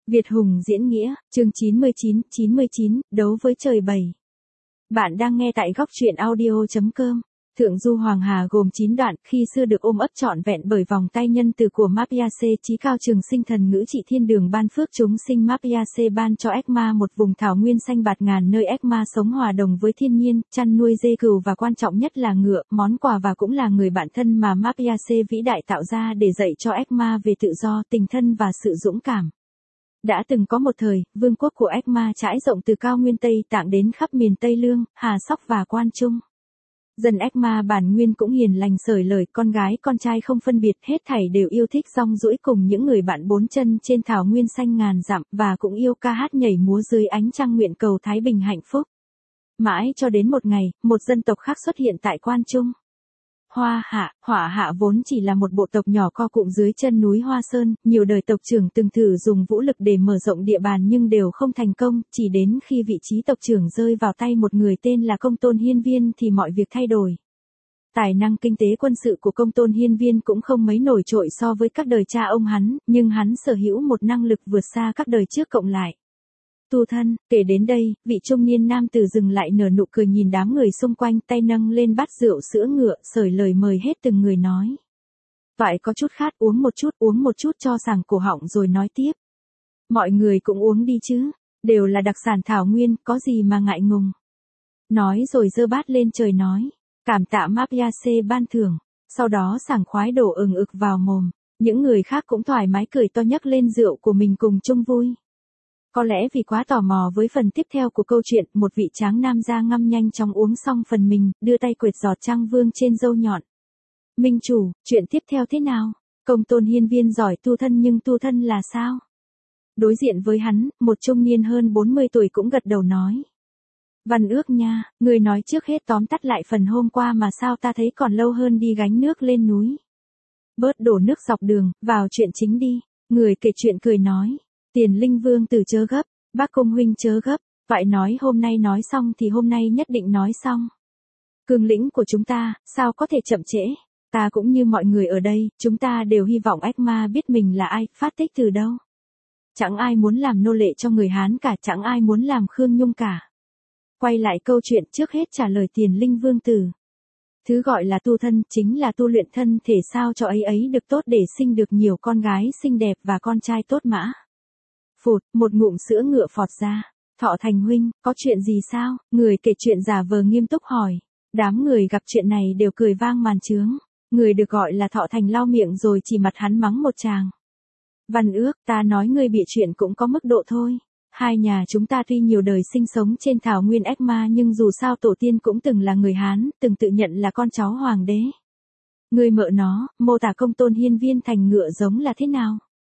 Việt Hùng diễn nghĩa, chương 99, đấu với trời bầy. Bạn đang nghe tại góc truyện audio.com. Thượng du Hoàng Hà gồm 9 đoạn, khi xưa được ôm ấp trọn vẹn bởi vòng tay nhân từ của Mapiace, chí cao trường sinh thần ngữ trị thiên đường ban phước chúng sinh. Mapiace ban cho Ekma một vùng thảo nguyên xanh bạt ngàn nơi Ekma sống hòa đồng với thiên nhiên, chăn nuôi dê cừu và quan trọng nhất là ngựa, món quà và cũng là người bạn thân mà Mapiace vĩ đại tạo ra để dạy cho Ekma về tự do, tình thân và sự dũng cảm. Đã từng có một thời, vương quốc của Ekma trải rộng từ cao nguyên Tây Tạng đến khắp miền Tây Lương, Hà Sóc và Quan Trung. Dân Ekma bản nguyên cũng hiền lành xởi lởi, con gái con trai không phân biệt, hết thảy đều yêu thích rong ruổi cùng những người bạn bốn chân trên thảo nguyên xanh ngàn dặm, và cũng yêu ca hát nhảy múa dưới ánh trăng nguyện cầu thái bình hạnh phúc. Mãi cho đến một ngày, một dân tộc khác xuất hiện tại Quan Trung. Hỏa Hạ vốn chỉ là một bộ tộc nhỏ co cụm dưới chân núi Hoa Sơn, nhiều đời tộc trưởng từng thử dùng vũ lực để mở rộng địa bàn nhưng đều không thành công, chỉ đến khi vị trí tộc trưởng rơi vào tay một người tên là Công Tôn Hiên Viên thì mọi việc thay đổi. Tài năng kinh tế quân sự của Công Tôn Hiên Viên cũng không mấy nổi trội so với các đời cha ông hắn, nhưng hắn sở hữu một năng lực vượt xa các đời trước cộng lại. Tu thân, kể đến đây, vị trung niên nam tử dừng lại nở nụ cười nhìn đám người xung quanh, tay nâng lên bát rượu sữa ngựa, sởi lời mời hết từng người nói. Toại có chút khát, uống một chút cho sảng cổ họng rồi nói tiếp. Mọi người cũng uống đi chứ, đều là đặc sản thảo nguyên, có gì mà ngại ngùng. Nói rồi giơ bát lên trời nói, cảm tạ Mapiace ban thưởng, sau đó sảng khoái đổ ừng ực vào mồm, những người khác cũng thoải mái cười to nhấc lên rượu của mình cùng chung vui. Có lẽ vì quá tò mò với phần tiếp theo của câu chuyện, một vị tráng nam da ngăm nhanh chóng uống xong phần mình, đưa tay quệt giọt trang vương trên râu nhọn. Minh chủ, chuyện tiếp theo thế nào? Công Tôn Hiên Viên giỏi tu thân nhưng tu thân là sao? Đối diện với hắn, một trung niên hơn 40 tuổi cũng gật đầu nói. Văn ước nha, người nói trước hết tóm tắt lại phần hôm qua mà sao ta thấy còn lâu hơn đi gánh nước lên núi. Bớt đổ nước dọc đường, vào chuyện chính đi. Người kể chuyện cười nói. Tiền Linh Vương tử chớ gấp, bác Công huynh chớ gấp, vậy nói hôm nay nói xong thì hôm nay nhất định nói xong. Cương lĩnh của chúng ta, sao có thể chậm trễ? Ta cũng như mọi người ở đây, chúng ta đều hy vọng Ekma biết mình là ai, phát tích từ đâu. Chẳng ai muốn làm nô lệ cho người Hán cả, chẳng ai muốn làm Khương Nhung cả. Quay lại câu chuyện, trước hết trả lời Tiền Linh Vương tử. Thứ gọi là tu thân chính là tu luyện thân thể sao cho ấy được tốt để sinh được nhiều con gái xinh đẹp và con trai tốt mã. Phụt, một ngụm sữa ngựa phọt ra. Thọ Thành huynh, có chuyện gì sao? Người kể chuyện giả vờ nghiêm túc hỏi. Đám người gặp chuyện này đều cười vang màn trướng. Người được gọi là Thọ Thành lau miệng rồi chỉ mặt hắn mắng một tràng. Văn ước, ta nói ngươi bịa chuyện cũng có mức độ thôi. Hai nhà chúng ta tuy nhiều đời sinh sống trên thảo nguyên Ekma nhưng dù sao tổ tiên cũng từng là người Hán, từng tự nhận là con cháu hoàng đế. Ngươi mợ nó, mô tả Công Tôn Hiên Viên thành ngựa giống là thế nào?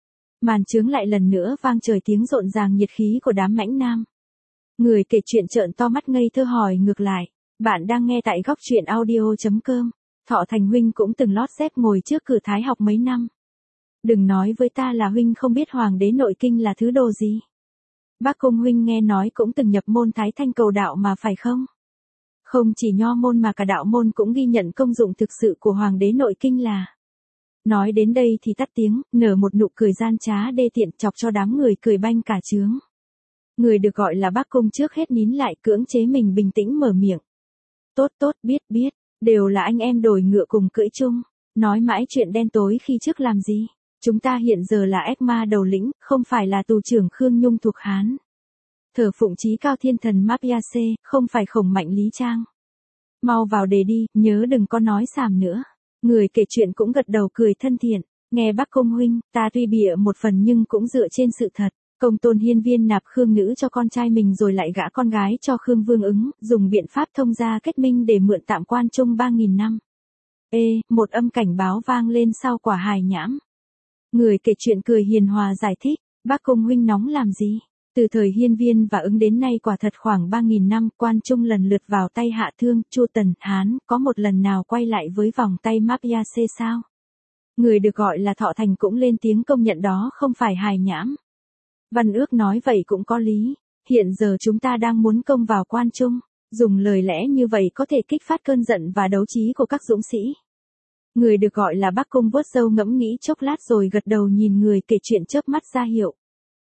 Màn trướng lại lần nữa vang trời tiếng rộn ràng nhiệt khí của đám mãnh nam. Người kể chuyện trợn to mắt ngây thơ hỏi ngược lại. Bạn đang nghe tại góc truyện audio.com. Thọ Thành huynh cũng từng lót dép ngồi trước cửa Thái học mấy năm. Đừng nói với ta là huynh không biết hoàng đế nội kinh là thứ đồ gì. Bác Công huynh nghe nói cũng từng nhập môn Thái Thanh cầu đạo mà phải không? Không chỉ nho môn mà cả đạo môn cũng ghi nhận công dụng thực sự của hoàng đế nội kinh là. Nói đến đây thì tắt tiếng, nở một nụ cười gian trá đê tiện chọc cho đám người cười banh cả trướng. Người được gọi là bác Công trước hết nín lại cưỡng chế mình bình tĩnh mở miệng. Tốt, biết, đều là anh em đổi ngựa cùng cưỡi chung. Nói mãi chuyện đen tối khi trước làm gì? Chúng ta hiện giờ là Ekma đầu lĩnh, không phải là tù trưởng Khương Nhung thuộc Hán. Thờ phụng chí cao thiên thần Mapiace, không phải Khổng Mạnh Lý Trang. Mau vào đề đi, nhớ đừng có nói xàm nữa. Người kể chuyện cũng gật đầu cười thân thiện. Nghe bác Công huynh, ta tuy bịa một phần nhưng cũng dựa trên sự thật. Công Tôn Hiên Viên nạp Khương nữ cho con trai mình rồi lại gả con gái cho Khương Vương ứng, dùng biện pháp thông gia kết minh để mượn tạm Quan Trung 3.000 năm. Một âm cảnh báo vang lên sau quả hài nhãm. Người kể chuyện cười hiền hòa giải thích, bác Công huynh nóng làm gì? Từ thời Hiên Viên và ứng đến nay quả thật khoảng 3.000 năm, Quan Trung lần lượt vào tay Hạ Thương, Chu Tần, Hán, có một lần nào quay lại với vòng tay Mapiace sao? Người được gọi là Thọ Thành cũng lên tiếng công nhận đó không phải hài nhãm. Văn ước nói vậy cũng có lý, hiện giờ chúng ta đang muốn công vào Quan Trung, dùng lời lẽ như vậy có thể kích phát cơn giận và đấu trí của các dũng sĩ. Người được gọi là bác Công vuốt râu ngẫm nghĩ chốc lát rồi gật đầu nhìn người kể chuyện chớp mắt ra hiệu.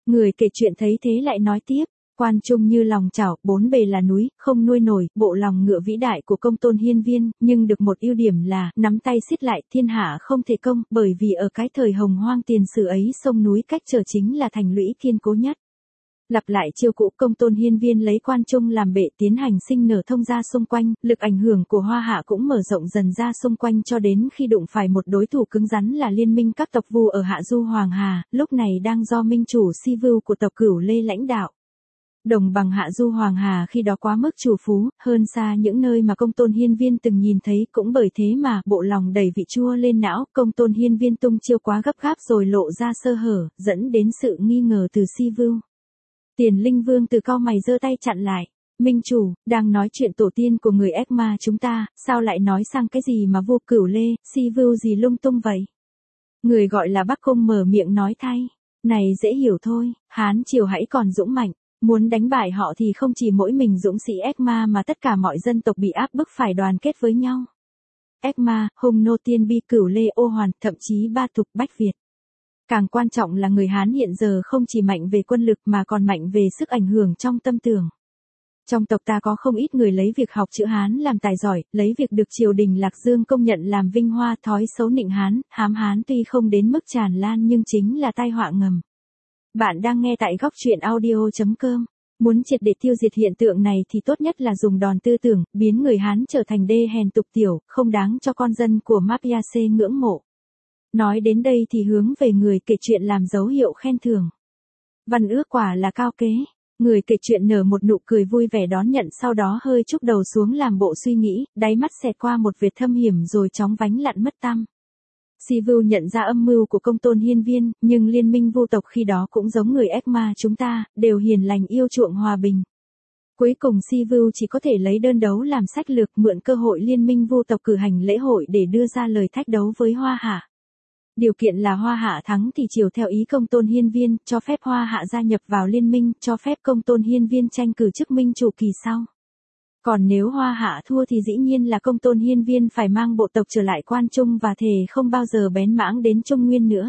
Người kể chuyện thấy thế lại nói tiếp. Quan Trung như lòng chảo, bốn bề là núi, không nuôi nổi, bộ lòng ngựa vĩ đại của Công Tôn Hiên Viên, nhưng được một ưu điểm là, nắm tay xiết lại, thiên hạ không thể công, bởi vì ở cái thời hồng hoang tiền sử ấy sông núi cách trở chính là thành lũy kiên cố nhất. Lặp lại chiêu cũ, Công Tôn Hiên Viên lấy Quan Trung làm bệ tiến hành sinh nở thông ra xung quanh, lực ảnh hưởng của Hoa Hạ cũng mở rộng dần ra xung quanh cho đến khi đụng phải một đối thủ cứng rắn là liên minh các tộc Vu ở Hạ Du Hoàng Hà, lúc này đang do minh chủ Si Vưu của tộc Cửu Lê lãnh đạo. Đồng bằng Hạ Du Hoàng Hà khi đó quá mức trù phú, hơn xa những nơi mà Công Tôn Hiên Viên từng nhìn thấy, cũng bởi thế mà bộ lòng đầy vị chua lên não, Công Tôn Hiên Viên tung chiêu quá gấp gáp rồi lộ ra sơ hở, dẫn đến sự nghi ngờ từ Si Vưu. Tiền Linh Vương từ cau mày giơ tay chặn lại. Minh chủ, đang nói chuyện tổ tiên của người Ekma chúng ta, sao lại nói sang cái gì mà Vu Cửu Lê, Si Vưu gì lung tung vậy? Người gọi là Bắc Cung mở miệng nói thay. Này dễ hiểu thôi, Hán triều hãy còn dũng mạnh. Muốn đánh bại họ thì không chỉ mỗi mình dũng sĩ Ekma mà tất cả mọi dân tộc bị áp bức phải đoàn kết với nhau. Ekma, Hung Nô Tiên Bi Cửu Lê Ô Hoàn, thậm chí Ba Thục Bách Việt. Càng quan trọng là người Hán hiện giờ không chỉ mạnh về quân lực mà còn mạnh về sức ảnh hưởng trong tâm tưởng. Trong tộc ta có không ít người lấy việc học chữ Hán làm tài giỏi, lấy việc được triều đình Lạc Dương công nhận làm vinh hoa, thói xấu nịnh Hán, hãm Hán tuy không đến mức tràn lan nhưng chính là tai họa ngầm. Bạn đang nghe tại góc truyện audio.com. Muốn triệt để tiêu diệt hiện tượng này thì tốt nhất là dùng đòn tư tưởng, biến người Hán trở thành đê hèn tục tiểu, không đáng cho con dân của Mapiace ngưỡng mộ. Nói đến đây thì hướng về người kể chuyện làm dấu hiệu khen thưởng. Văn ước quả là cao kế. Người kể chuyện nở một nụ cười vui vẻ đón nhận, sau đó hơi chúc đầu xuống làm bộ suy nghĩ, đáy mắt xẹt qua một vệt thâm hiểm rồi chóng vánh lặn mất tăm. Si Vưu nhận ra âm mưu của Công Tôn Hiên Viên, nhưng liên minh Vu tộc khi đó cũng giống người Ekma chúng ta, đều hiền lành yêu chuộng hòa bình. Cuối cùng Si Vưu chỉ có thể lấy đơn đấu làm sách lược, mượn cơ hội liên minh Vu tộc cử hành lễ hội để đưa ra lời thách đấu với Hoa Hạ. Điều kiện là Hoa Hạ thắng thì chiều theo ý Công Tôn Hiên Viên, cho phép Hoa Hạ gia nhập vào liên minh, cho phép Công Tôn Hiên Viên tranh cử chức minh chủ kỳ sau. Còn nếu Hoa Hạ thua thì dĩ nhiên là Công Tôn Hiên Viên phải mang bộ tộc trở lại Quan Trung và thề không bao giờ bén mãng đến Trung Nguyên nữa.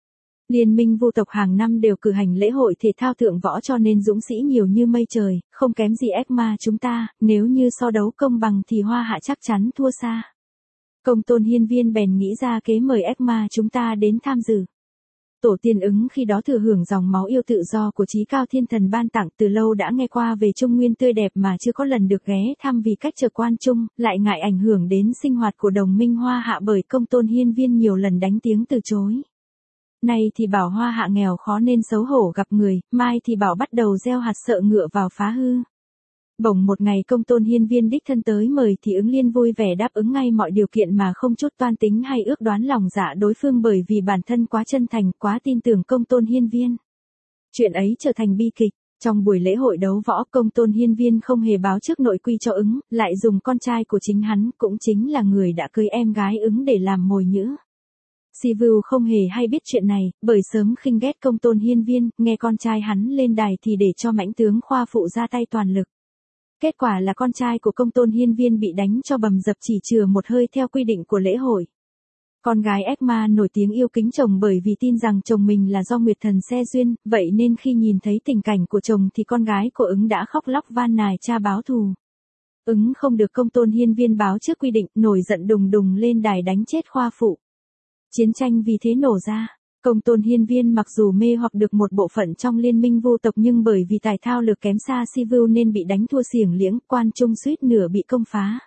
Liên minh Vu tộc hàng năm đều cử hành lễ hội thể thao thượng võ cho nên dũng sĩ nhiều như mây trời, không kém gì Ekma chúng ta, nếu như so đấu công bằng thì Hoa Hạ chắc chắn thua xa. Công Tôn Hiên Viên bèn nghĩ ra kế mời Ekma chúng ta đến tham dự. Tổ tiên Ứng khi đó thừa hưởng dòng máu yêu tự do của Chí Cao Thiên Thần ban tặng, từ lâu đã nghe qua về Trung Nguyên tươi đẹp mà chưa có lần được ghé thăm vì cách trở Quan Trung, lại ngại ảnh hưởng đến sinh hoạt của đồng minh Hoa Hạ bởi Công Tôn Hiên Viên nhiều lần đánh tiếng từ chối. Nay thì bảo Hoa Hạ nghèo khó nên xấu hổ gặp người, mai thì bảo bắt đầu gieo hạt sợ ngựa vào phá hư. Bỗng một ngày Công Tôn Hiên Viên đích thân tới mời thì Ứng Liên vui vẻ đáp ứng ngay mọi điều kiện mà không chút toan tính hay ước đoán lòng dạ đối phương, bởi vì bản thân quá chân thành, quá tin tưởng Công Tôn Hiên Viên. Chuyện ấy trở thành bi kịch. Trong buổi lễ hội đấu võ, Công Tôn Hiên Viên không hề báo trước nội quy cho Ứng, lại dùng con trai của chính hắn, cũng chính là người đã cưới em gái Ứng để làm mồi nhữ. Si Vưu không hề hay biết chuyện này, bởi sớm khinh ghét Công Tôn Hiên Viên, nghe con trai hắn lên đài thì để cho mãnh tướng Khoa Phụ ra tay toàn lực. Kết quả là con trai của Công Tôn Hiên Viên bị đánh cho bầm dập chỉ chừa một hơi theo quy định của lễ hội. Con gái Ekma nổi tiếng yêu kính chồng bởi vì tin rằng chồng mình là do Nguyệt Thần xe duyên, vậy nên khi nhìn thấy tình cảnh của chồng thì con gái của Ứng đã khóc lóc van nài cha báo thù. Ứng không được Công Tôn Hiên Viên báo trước quy định, nổi giận đùng đùng lên đài đánh chết Khoa Phụ. Chiến tranh vì thế nổ ra. Công Tôn Hiên Viên mặc dù mê hoặc được một bộ phận trong liên minh Vu tộc nhưng bởi vì tài thao lược kém xa Si Vưu nên bị đánh thua xiềng liếng, Quan Trung suýt nửa bị công phá.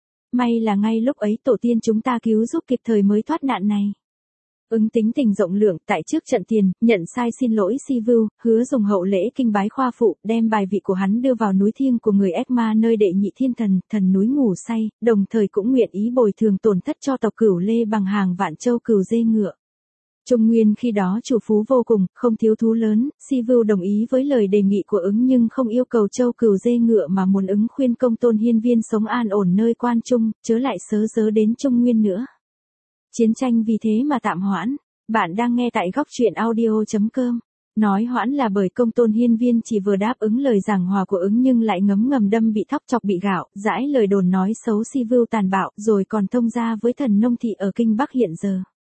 May là ngay lúc ấy tổ tiên chúng ta cứu giúp kịp thời mới thoát nạn này. Ứng tính tình rộng lượng, tại trước trận tiền, nhận sai xin lỗi Si Vưu, hứa dùng hậu lễ kinh bái Khoa Phụ, đem bài vị của hắn đưa vào núi thiêng của người Ekma nơi đệ nhị thiên thần, thần núi ngủ say, đồng thời cũng nguyện ý bồi thường tổn thất cho tộc Cửu Lê bằng hàng vạn châu cừu dê ngựa. Trung Nguyên khi đó chủ phú vô cùng, không thiếu thú lớn, Si Vưu đồng ý với lời đề nghị của Ứng nhưng không yêu cầu châu cừu dê ngựa mà muốn Ứng khuyên Công Tôn Hiên Viên sống an ổn nơi Quan Trung, chớ lại sớ dớ đến Trung Nguyên nữa. Chiến tranh vì thế mà tạm hoãn. Bạn đang nghe tại góc truyện audio.com. Nói hoãn là bởi Công Tôn Hiên Viên chỉ vừa đáp ứng lời giảng hòa của Ứng nhưng lại ngấm ngầm đâm bị thóc chọc bị gạo, dãi lời đồn nói xấu Si Vưu tàn bạo, rồi còn thông gia với thần nông thị ở Kinh Bắc hiện giờ.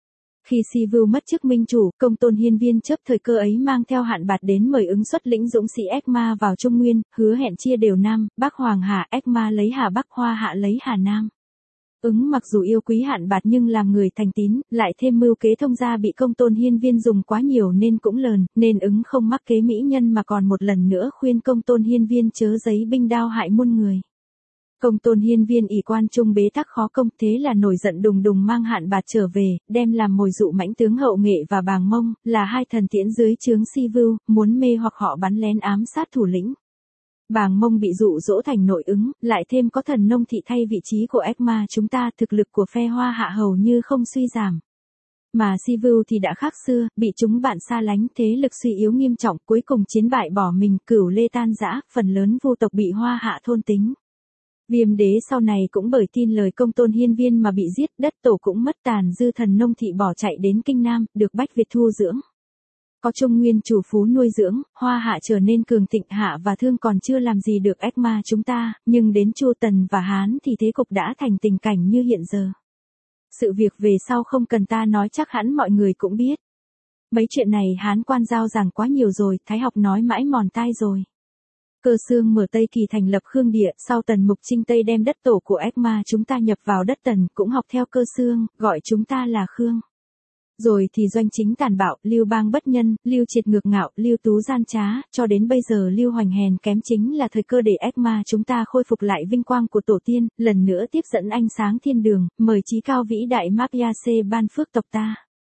Khi Sivu mất chức minh chủ, Công Tôn Hiên Viên chớp thời cơ ấy mang theo Hạn Bạt đến mời ứng xuất lĩnh dũng sĩ Ekma vào Trung Nguyên, hứa hẹn chia đều Nam, Bắc Hoàng Hà, Ekma lấy Hà Bắc, Hoa Hạ lấy Hà Nam. Ứng mặc dù yêu quý Hạn Bạt nhưng làm người thành tín, lại thêm mưu kế thông gia bị Công Tôn Hiên Viên dùng quá nhiều nên cũng lờn, nên ứng không mắc kế mỹ nhân mà còn một lần nữa khuyên Công Tôn Hiên Viên chớ giấy binh đao hại muôn người. Công Tôn Hiên Viên ỷ quan trung bế tắc khó công, thế là nổi giận đùng đùng mang Hạn Bạt trở về, đem làm mồi dụ mãnh tướng Hậu Nghệ và Bàng Mông, là hai thần tiễn dưới trướng Sivu, muốn mê hoặc họ bắn lén ám sát thủ lĩnh. Bàng Mông bị dụ dỗ thành nội ứng, lại thêm có thần nông thị thay vị trí của Ekma chúng ta, thực lực của phe Hoa Hạ hầu như không suy giảm. Mà Sivu thì đã khác xưa, bị chúng bạn xa lánh, thế lực suy yếu nghiêm trọng, cuối cùng chiến bại bỏ mình, Cửu Lê tan rã, phần lớn vu tộc bị Hoa Hạ thôn tính. Viêm đế sau này cũng bởi tin lời Công Tôn Hiên Viên mà bị giết, đất tổ cũng mất, tàn dư thần nông thị bỏ chạy đến Kinh Nam, được Bách Việt thu dưỡng. Có Trung Nguyên chủ phú nuôi dưỡng, Hoa Hạ trở nên cường thịnh, Hạ và Thương còn chưa làm gì được Ekma chúng ta, nhưng đến Chu Tần và Hán thì thế cục đã thành tình cảnh như hiện giờ. Sự việc về sau không cần ta nói, chắc hẳn mọi người cũng biết. Mấy chuyện này Hán quan giao giảng quá nhiều rồi, Thái học nói mãi mòn tai rồi. Cơ Xương mở Tây Kỳ thành lập Khương Địa, sau Tần Mục Chinh Tây đem đất tổ của Ekma chúng ta nhập vào đất Tần, cũng học theo Cơ Xương, gọi chúng ta là Khương. Rồi thì Doanh Chính tàn bạo, Lưu Bang bất nhân, Lưu Triệt ngược ngạo, Lưu Tú gian trá, cho đến bây giờ Lưu Hoành hèn kém, chính là thời cơ để Ekma chúng ta khôi phục lại vinh quang của tổ tiên, lần nữa tiếp dẫn ánh sáng thiên đường, mời chí cao vĩ đại Magyase ban phước tộc ta.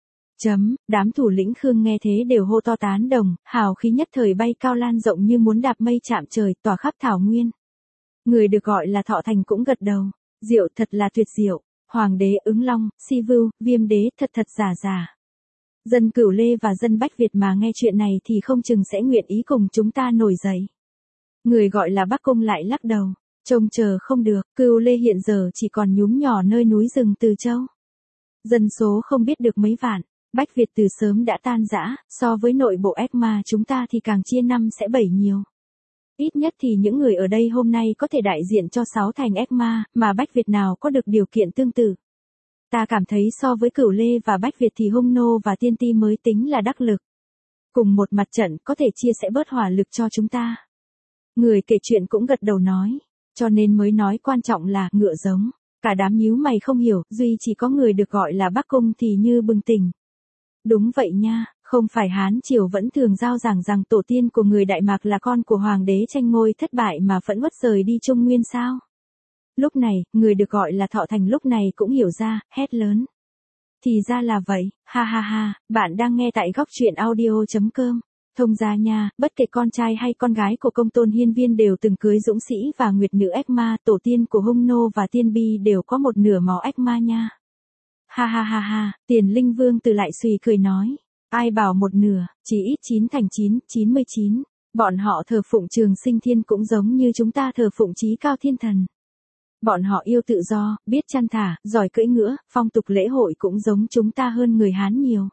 Đám thủ lĩnh Khương nghe thế đều hô to tán đồng, hào khí nhất thời bay cao lan rộng như muốn đạp mây chạm trời, tỏa khắp thảo nguyên. Người được gọi là Thọ Thành cũng gật đầu, diệu, thật là tuyệt diệu. Hoàng đế Ứng Long, Sivu, Viêm đế thật giả. Dân Cửu Lê và dân Bách Việt mà nghe chuyện này thì không chừng sẽ nguyện ý cùng chúng ta nổi dậy. Người gọi là Bắc Cung lại lắc đầu, trông chờ không được, Cửu Lê hiện giờ chỉ còn nhúm nhỏ nơi núi rừng Từ Châu. Dân số không biết được mấy vạn, Bách Việt từ sớm đã tan rã, so với nội bộ Ekma chúng ta thì càng chia năm sẽ bảy nhiều. Ít nhất thì những người ở đây hôm nay có thể đại diện cho 6 thành Ekma, mà Bách Việt nào có được điều kiện tương tự. Ta cảm thấy so với Cửu Lê và Bách Việt thì Hung Nô và Tiên Ti mới tính là đắc lực. Cùng một mặt trận có thể chia sẻ bớt hỏa lực cho chúng ta. Người kể chuyện cũng gật đầu nói, cho nên mới nói quan trọng là ngựa giống. Cả đám nhíu mày không hiểu, duy chỉ có người được gọi là Bắc Cung thì như bừng tỉnh. Đúng vậy nha, không phải Hán Triều vẫn thường giao giảng rằng tổ tiên của người Đại Mạc là con của hoàng đế tranh ngôi thất bại mà phẫn uất rời đi Trung Nguyên sao? Lúc này, người được gọi là Thọ Thành lúc này cũng hiểu ra, hét lớn. Thì ra là vậy, ha ha ha, bạn đang nghe tại góc truyện audio.com. Thông gia nha, bất kể con trai hay con gái của Công Tôn Hiên Viên đều từng cưới dũng sĩ và nguyệt nữ Ekma, tổ tiên của Hung Nô và Tiên Bi đều có một nửa máu Ekma nha. Ha ha ha ha, Tiền Linh Vương từ lại suy cười nói. Ai bảo một nửa, chỉ ít 9 thành 9, 99. Bọn họ thờ phụng Trường Sinh Thiên cũng giống như chúng ta thờ phụng Chí Cao Thiên Thần. Bọn họ yêu tự do, biết chăn thả, giỏi cưỡi ngựa, phong tục lễ hội cũng giống chúng ta hơn người Hán nhiều.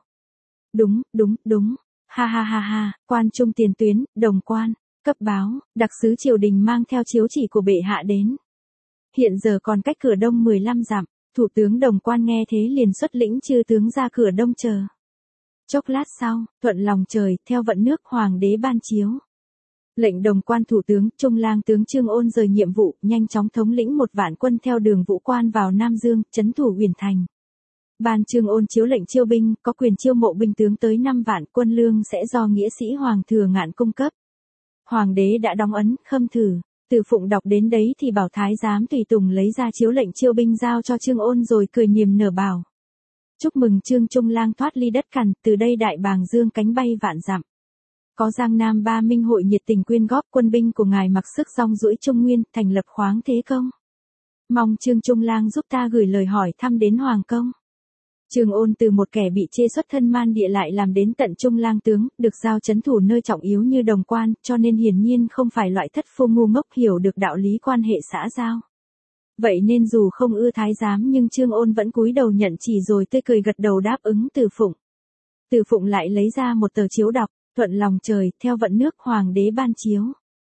Đúng. Ha ha ha ha, quan trung tiền tuyến, đồng quan, cấp báo, đặc sứ triều đình mang theo chiếu chỉ của bệ hạ đến. Hiện giờ còn cách cửa đông 15 dặm, thủ tướng Đồng Quan nghe thế liền xuất lĩnh chư tướng ra cửa đông chờ. Chốc lát sau, thuận lòng trời, theo vận nước hoàng đế ban chiếu. Lệnh Đồng Quan thủ tướng, Trung lang tướng Trương Ôn rời nhiệm vụ, nhanh chóng thống lĩnh 1 vạn quân theo đường Vũ Quan vào Nam Dương, trấn thủ Huyền Thành. Ban Trương Ôn chiếu lệnh chiêu binh, có quyền chiêu mộ binh tướng tới 5 vạn, quân lương sẽ do nghĩa sĩ Hoàng Thừa Ngạn cung cấp. Hoàng đế đã đóng ấn, khâm thử. Từ Phụng đọc đến đấy thì bảo thái giám tùy tùng lấy ra chiếu lệnh chiêu binh giao cho Trương Ôn rồi cười niềm nở bảo. Chúc mừng Trương Trung lang thoát ly đất cằn, từ đây đại bàng dương cánh bay vạn dặm. Có Giang Nam Ba Minh hội nhiệt tình quyên góp, quân binh của ngài mặc sức rong ruổi Trung Nguyên, thành lập khoáng thế công. Mong Trương Trung lang giúp ta gửi lời hỏi thăm đến Hoàng công. Trương Ôn từ một kẻ bị chê xuất thân man địa lại làm đến tận Trung lang tướng, được giao trấn thủ nơi trọng yếu như Đồng Quan, cho nên hiển nhiên không phải loại thất phu ngu ngốc hiểu được đạo lý quan hệ xã giao. Vậy nên dù không ưa thái giám nhưng Trương Ôn vẫn cúi đầu nhận chỉ rồi tươi cười gật đầu đáp ứng Từ Phụng. Từ Phụng lại lấy ra một tờ chiếu đọc, thuận lòng trời, theo vận nước hoàng đế ban chiếu.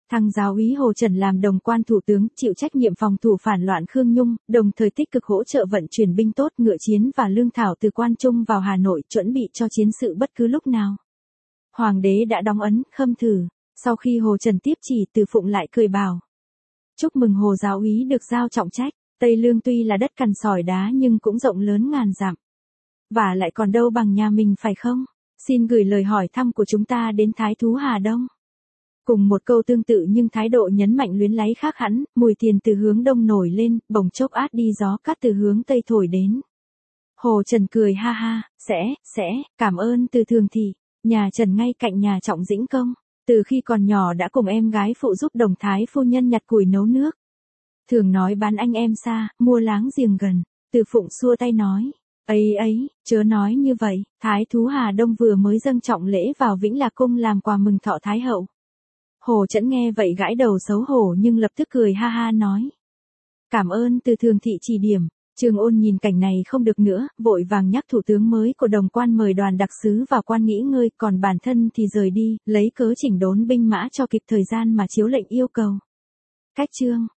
Thăng giáo úy Hồ Trần làm đồng quan thủ tướng, chịu trách nhiệm phòng thủ phản loạn Khương Nhung, đồng thời tích cực hỗ trợ vận chuyển binh tốt, ngựa chiến và lương thảo từ Quan Trung vào Hà Nội, chuẩn bị cho chiến sự bất cứ lúc nào. Hoàng đế đã đóng ấn, khâm thử. Sau khi Hồ Trần tiếp chỉ, Từ Phụng lại cười bảo: chúc mừng Hồ giáo úy được giao trọng trách. Tây Lương tuy là đất cằn sỏi đá nhưng cũng rộng lớn ngàn dặm. Và lại còn đâu bằng nhà mình phải không? Xin gửi lời hỏi thăm của chúng ta đến Thái thú Hà Đông. Cùng một câu tương tự nhưng thái độ nhấn mạnh luyến láy khác hẳn, mùi tiền từ hướng đông nổi lên, bỗng chốc át đi gió cát từ hướng tây thổi đến. Hồ Trần cười ha ha, sẽ, cảm ơn Từ thường thị. Nhà Trần ngay cạnh nhà Trọng Dĩnh Công. Từ khi còn nhỏ đã cùng em gái phụ giúp đồng thái phu nhân nhặt củi nấu nước. Thường nói bán anh em xa, mua láng giềng gần. Từ Phụng xua tay nói: ấy, chớ nói như vậy, Thái thú Hà Đông vừa mới dâng trọng lễ vào Vĩnh Lạc Cung làm quà mừng thọ Thái hậu. Hồ Trấn nghe vậy gãi đầu xấu hổ nhưng lập tức cười ha ha nói: cảm ơn Từ thường thị chỉ điểm. Trương Ôn nhìn cảnh này không được nữa, vội vàng nhắc thủ tướng mới của đồng quan mời đoàn đặc sứ vào quan nghỉ ngơi, còn bản thân thì rời đi, lấy cớ chỉnh đốn binh mã cho kịp thời gian mà chiếu lệnh yêu cầu. Cách chương